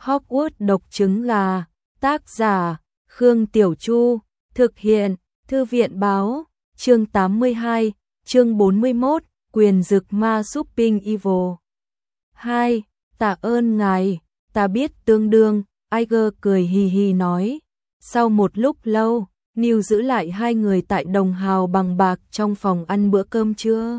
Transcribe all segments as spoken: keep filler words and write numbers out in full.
Hogwarts độc trứng gà, tác giả, Khương Tiểu Chu, thực hiện, Thư viện báo, chương tám mươi hai, chương bốn mươi mốt, quyền dực ma Shopping Evil. hai. Tạ ơn ngài, ta biết tương đương, Iger cười hì hì nói. Sau một lúc lâu, Neil giữ lại hai người tại đồng hào bằng bạc trong phòng ăn bữa cơm trưa.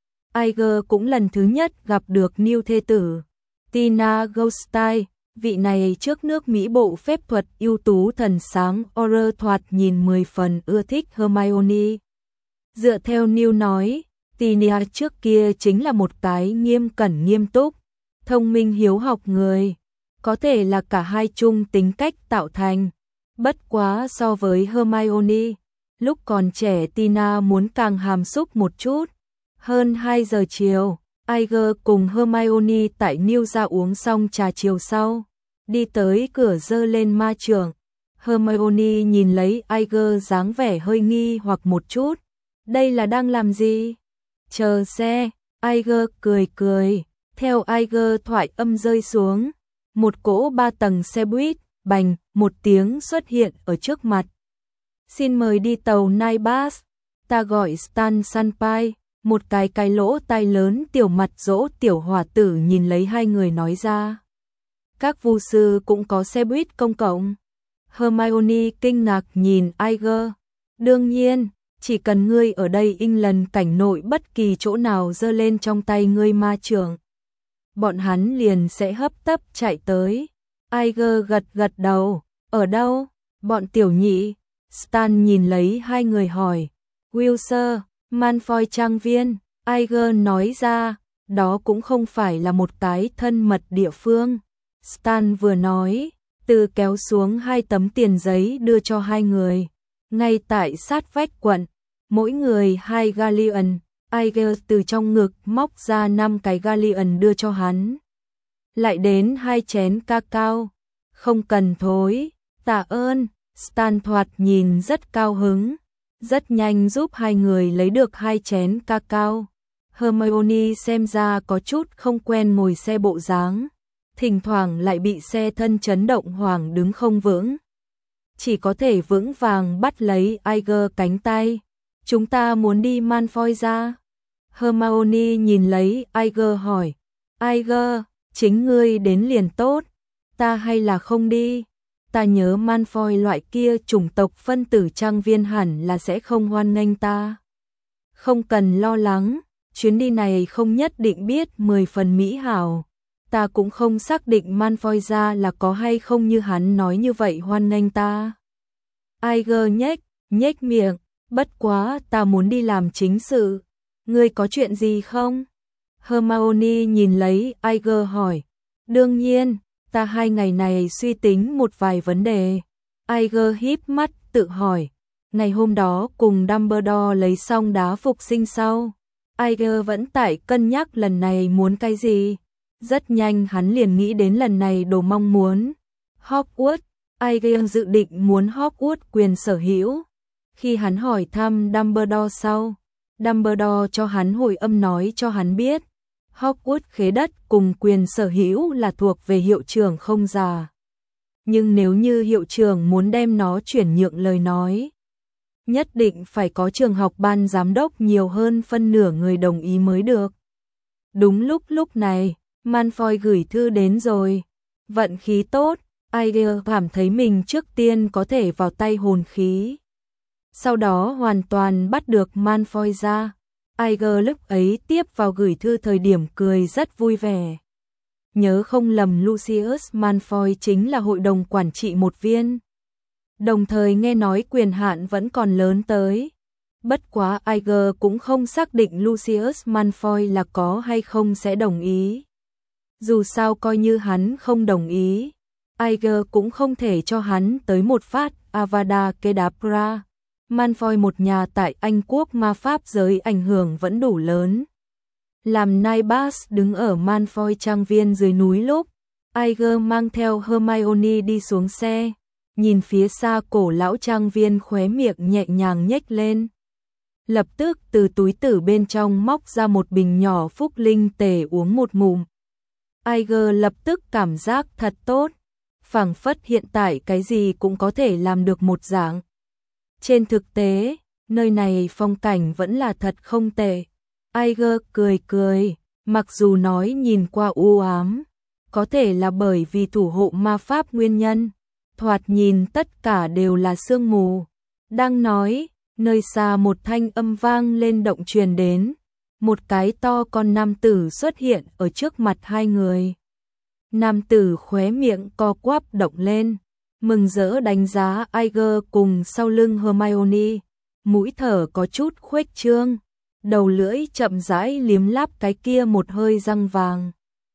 Iger cũng lần thứ nhất gặp được Neil thê tử, Tina Goldstein, vị này trước nước Mỹ bộ phép thuật ưu tú thần sáng Auror thoạt nhìn mười phần ưa thích Hermione. Dựa theo Neil nói, Tina trước kia chính là một cái nghiêm cẩn nghiêm túc, thông minh hiếu học người, có thể là cả hai chung tính cách tạo thành. Bất quá so với Hermione, lúc còn trẻ Tina muốn càng hàm xúc một chút. Hơn hai giờ chiều, Iger cùng Hermione tại Neil ra uống xong trà chiều sau, đi tới cửa giơ lên ma chưởng. Hermione nhìn lấy Iger dáng vẻ hơi nghi hoặc một chút. Đây là đang làm gì? Chờ xe, Iger cười cười. Theo Iger thoại âm rơi xuống, một cỗ ba tầng xe buýt, bành, một tiếng xuất hiện ở trước mặt. Xin mời đi tàu Night Bus, ta gọi Stan Sunpie. Một cái cái lỗ tai lớn tiểu mặt dỗ tiểu hỏa tử nhìn lấy hai người nói ra. Các vu sư cũng có xe buýt công cộng. Hermione kinh ngạc nhìn Iger. Đương nhiên, chỉ cần ngươi ở đây England cảnh nội bất kỳ chỗ nào giơ lên trong tay ngươi ma chưởng, bọn hắn liền sẽ hấp tấp chạy tới. Iger gật gật đầu. Ở đâu? Bọn tiểu nhị. Stan nhìn lấy hai người hỏi. Wilshire, Malfoy trang viên. Iger nói ra, đó cũng không phải là một cái thân mật địa phương. Stan vừa nói, từ kéo xuống hai tấm tiền giấy đưa cho hai người. Ngay tại sát vách quận, mỗi người hai galleon. Iger từ trong ngực móc ra năm cái galleon đưa cho hắn. Lại đến hai chén cacao. Không cần thối, tạ ơn. Stan thoạt nhìn rất cao hứng, rất nhanh giúp hai người lấy được hai chén cacao. Hermione xem ra có chút không quen ngồi xe bộ dáng, thỉnh thoảng lại bị xe thân chấn động hoảng đứng không vững, chỉ có thể vững vàng bắt lấy Iger cánh tay. Chúng ta muốn đi Malfoy ra. Hermione nhìn lấy Iger hỏi. Iger, chính ngươi đến liền tốt, ta hay là không đi? Ta nhớ Malfoy loại kia chủng tộc phân tử trang viên hẳn là sẽ không hoan nghênh ta. Không cần lo lắng, chuyến đi này không nhất định biết mười phần mỹ hảo. Ta cũng không xác định Malfoy ra là có hay không như hắn nói như vậy hoan nghênh ta. Iger nhếch, nhếch miệng, bất quá ta muốn đi làm chính sự. Ngươi có chuyện gì không? Hermione nhìn lấy Iger hỏi. Đương nhiên, ta hai ngày này suy tính một vài vấn đề. Iger híp mắt tự hỏi. Ngày hôm đó cùng Dumbledore lấy xong đá phục sinh sau, Iger vẫn tại cân nhắc lần này muốn cái gì. Rất nhanh hắn liền nghĩ đến lần này đồ mong muốn. Hogwarts, Iger dự định muốn Hogwarts quyền sở hữu. Khi hắn hỏi thăm Dumbledore sau, Dumbledore cho hắn hồi âm nói cho hắn biết, Hogwarts khế đất cùng quyền sở hữu là thuộc về hiệu trưởng không già. Nhưng nếu như hiệu trưởng muốn đem nó chuyển nhượng lời nói, nhất định phải có trường học ban giám đốc nhiều hơn phân nửa người đồng ý mới được. Đúng lúc lúc này, Malfoy gửi thư đến rồi. Vận khí tốt, Iger cảm thấy mình trước tiên có thể vào tay hồn khí. Sau đó hoàn toàn bắt được Malfoy ra. Iger lúc ấy tiếp vào gửi thư thời điểm cười rất vui vẻ. Nhớ không lầm Lucius Malfoy chính là hội đồng quản trị một viên. Đồng thời nghe nói quyền hạn vẫn còn lớn tới. Bất quá Iger cũng không xác định Lucius Malfoy là có hay không sẽ đồng ý. Dù sao coi như hắn không đồng ý, Iger cũng không thể cho hắn tới một phát Avada Kedavra. Malfoy một nhà tại Anh quốc ma pháp giới ảnh hưởng vẫn đủ lớn. Làm Night Bus đứng ở Malfoy trang viên dưới núi lúc, Iger mang theo Hermione đi xuống xe, nhìn phía xa cổ lão trang viên khóe miệng nhẹ nhàng nhếch lên. Lập tức từ túi tử bên trong móc ra một bình nhỏ phúc linh tể uống một ngụm. Iger lập tức cảm giác thật tốt, phảng phất hiện tại cái gì cũng có thể làm được một dạng. Trên thực tế, nơi này phong cảnh vẫn là thật không tệ. Iger cười cười, mặc dù nói nhìn qua u ám, có thể là bởi vì thủ hộ ma pháp nguyên nhân, thoạt nhìn tất cả đều là sương mù. Đang nói, nơi xa một thanh âm vang lên động truyền đến, một cái to con nam tử xuất hiện ở trước mặt hai người. Nam tử khóe miệng co quắp động lên, mừng rỡ đánh giá Iger cùng sau lưng Hermione, mũi thở có chút khuếch trương, đầu lưỡi chậm rãi liếm láp cái kia một hơi răng vàng.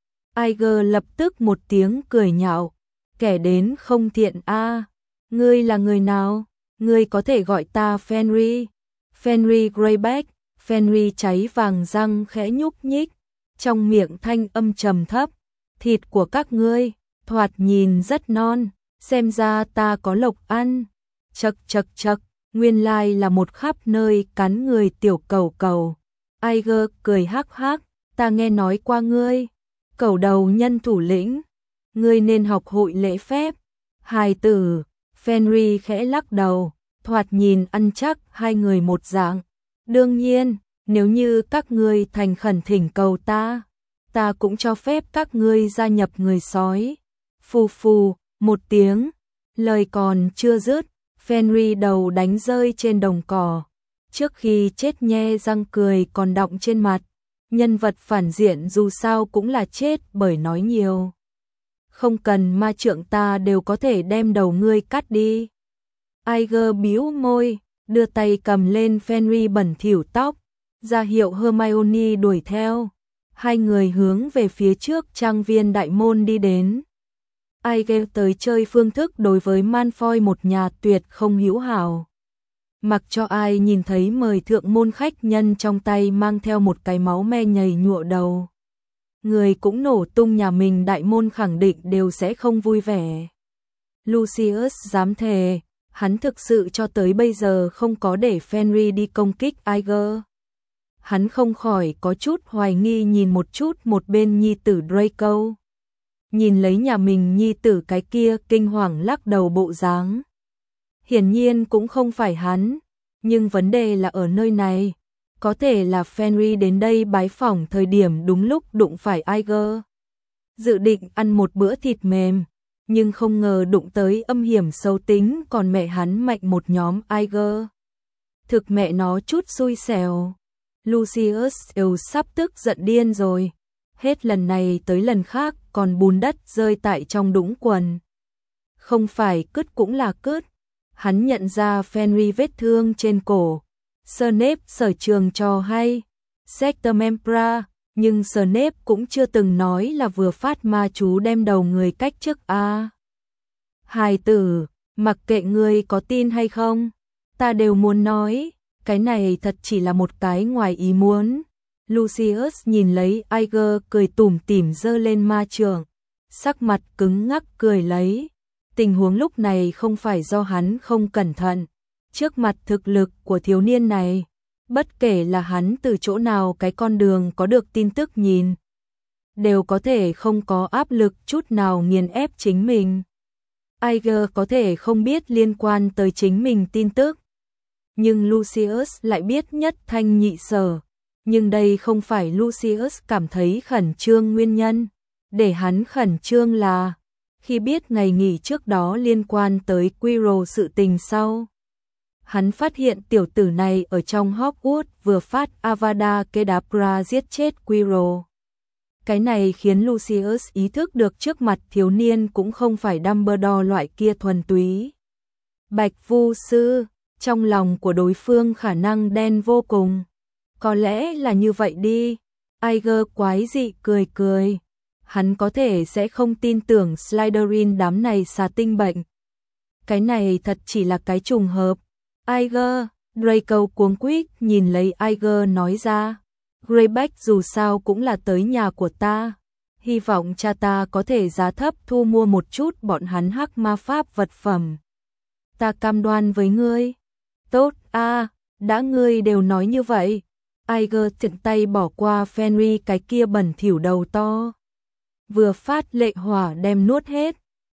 Iger lập tức một tiếng cười nhạo, kẻ đến không thiện a, ngươi là người nào? Ngươi có thể gọi ta Fenrir. Fenrir Greyback. Fenrir cháy vàng răng khẽ nhúc nhích, trong miệng thanh âm trầm thấp, thịt của các ngươi thoạt nhìn rất non, xem ra ta có lộc ăn. Chậc chậc chậc, nguyên lai là một khắp nơi cắn người tiểu cẩu cẩu. Iger cười hắc hắc, ta nghe nói qua ngươi, cẩu đầu nhân thủ lĩnh, ngươi nên học hội lễ phép. Hài tử. Fenrir khẽ lắc đầu, thoạt nhìn ăn chắc hai người một dạng. Đương nhiên, nếu như các ngươi thành khẩn thỉnh cầu ta, ta cũng cho phép các ngươi gia nhập người sói. Phù phù, một tiếng, lời còn chưa dứt, Fenrir đầu đánh rơi trên đồng cỏ. Trước khi chết nhe răng cười còn đọng trên mặt, nhân vật phản diện dù sao cũng là chết bởi nói nhiều. Không cần ma trượng ta đều có thể đem đầu ngươi cắt đi. Iger bĩu môi, đưa tay cầm lên Fenrir bẩn thỉu tóc, ra hiệu Hermione đuổi theo. Hai người hướng về phía trước trang viên đại môn đi đến. Iger tới chơi phương thức đối với Malfoy một nhà tuyệt không hữu hảo. Mặc cho ai nhìn thấy mời thượng môn khách nhân trong tay mang theo một cái máu me nhầy nhụa đầu, người cũng nổ tung nhà mình đại môn khẳng định đều sẽ không vui vẻ. Lucius dám thề, hắn thực sự cho tới bây giờ không có để Fenrir đi công kích Iger. Hắn không khỏi có chút hoài nghi nhìn một chút một bên nhi tử Draco. Nhìn lấy nhà mình nhi tử cái kia kinh hoàng lắc đầu bộ dáng. Hiển nhiên cũng không phải hắn, nhưng vấn đề là ở nơi này. Có thể là Fenrir đến đây bái phỏng thời điểm đúng lúc đụng phải Iger. Dự định ăn một bữa thịt mềm, nhưng không ngờ đụng tới âm hiểm xấu tính còn mẹ hắn mạnh một nhóm Iger. Thực mẹ nó chút xui xẻo. Lucius đều sắp tức giận điên rồi. Hết lần này tới lần khác còn bùn đất rơi tại trong đũng quần. Không phải cứt cũng là cứt. Hắn nhận ra Fenrir vết thương trên cổ. Snape sở trường cho hay, Sector Membra, nhưng Snape cũng chưa từng nói là vừa phát ma chú đem đầu người cách trước a. Hài tử, mặc kệ ngươi có tin hay không, ta đều muốn nói, cái này thật chỉ là một cái ngoài ý muốn. Lucius nhìn lấy Iger cười tủm tỉm giơ lên ma trượng, sắc mặt cứng ngắc cười lấy. Tình huống lúc này không phải do hắn không cẩn thận. Trước mặt thực lực của thiếu niên này, bất kể là hắn từ chỗ nào cái con đường có được tin tức nhìn, đều có thể không có áp lực chút nào nghiền ép chính mình. Iger có thể không biết liên quan tới chính mình tin tức, nhưng Lucius lại biết nhất thanh nhị sở. Nhưng đây không phải Lucius cảm thấy khẩn trương nguyên nhân. Để hắn khẩn trương là khi biết ngày nghỉ trước đó liên quan tới Quirrell sự tình sau. Hắn phát hiện tiểu tử này ở trong Hogwarts vừa phát Avada Kedavra giết chết Quirrell. Cái này khiến Lucius ý thức được trước mặt thiếu niên cũng không phải Dumbledore loại kia thuần túy. Bạch Vu Sư, trong lòng của đối phương khả năng đen vô cùng. Có lẽ là như vậy đi. Iger quái dị cười cười. Hắn có thể sẽ không tin tưởng Slytherin đám này xà tinh bệnh. Cái này thật chỉ là cái trùng hợp. Iger, Draco cuống quýt nhìn lấy Iger nói ra. Greyback dù sao cũng là tới nhà của ta. Hy vọng cha ta có thể giá thấp thu mua một chút bọn hắn hắc ma pháp vật phẩm. Ta cam đoan với ngươi. Tốt a, đã ngươi đều nói như vậy. Iger tiện tay bỏ qua Fenrir cái kia bẩn thỉu đầu to. Vừa phát lệ hỏa đem nuốt hết.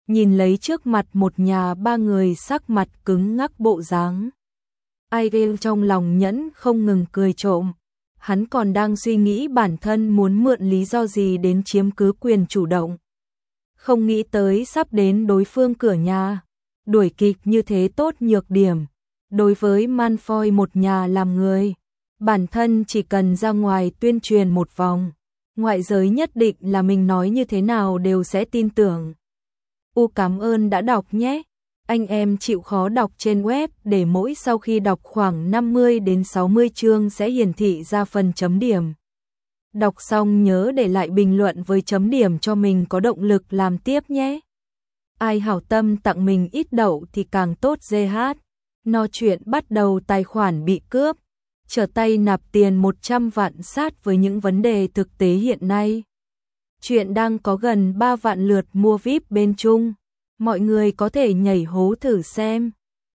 nhìn lấy trước mặt một nhà ba người sắc mặt cứng ngắc bộ dáng. Aigel trong lòng nhẫn không ngừng cười trộm, hắn còn đang suy nghĩ bản thân muốn mượn lý do gì đến chiếm cứ quyền chủ động. Không nghĩ tới sắp đến đối phương cửa nhà, đuổi kịp như thế tốt nhược điểm. Đối với Malfoy một nhà làm người, bản thân chỉ cần ra ngoài tuyên truyền một vòng, ngoại giới nhất định là mình nói như thế nào đều sẽ tin tưởng. U cảm ơn đã đọc nhé. Anh em chịu khó đọc trên web để mỗi sau khi đọc khoảng năm mươi đến sáu mươi chương sẽ hiển thị ra phần chấm điểm. Đọc xong nhớ để lại bình luận với chấm điểm cho mình có động lực làm tiếp nhé. Ai hảo tâm tặng mình ít đậu thì càng tốt giê hát. No chuyện bắt đầu tài khoản bị cướp, trở tay nạp tiền một trăm vạn sát với những vấn đề thực tế hiện nay. Chuyện đang có gần ba vạn lượt mua víp bên Trung. Mọi người có thể nhảy hố thử xem.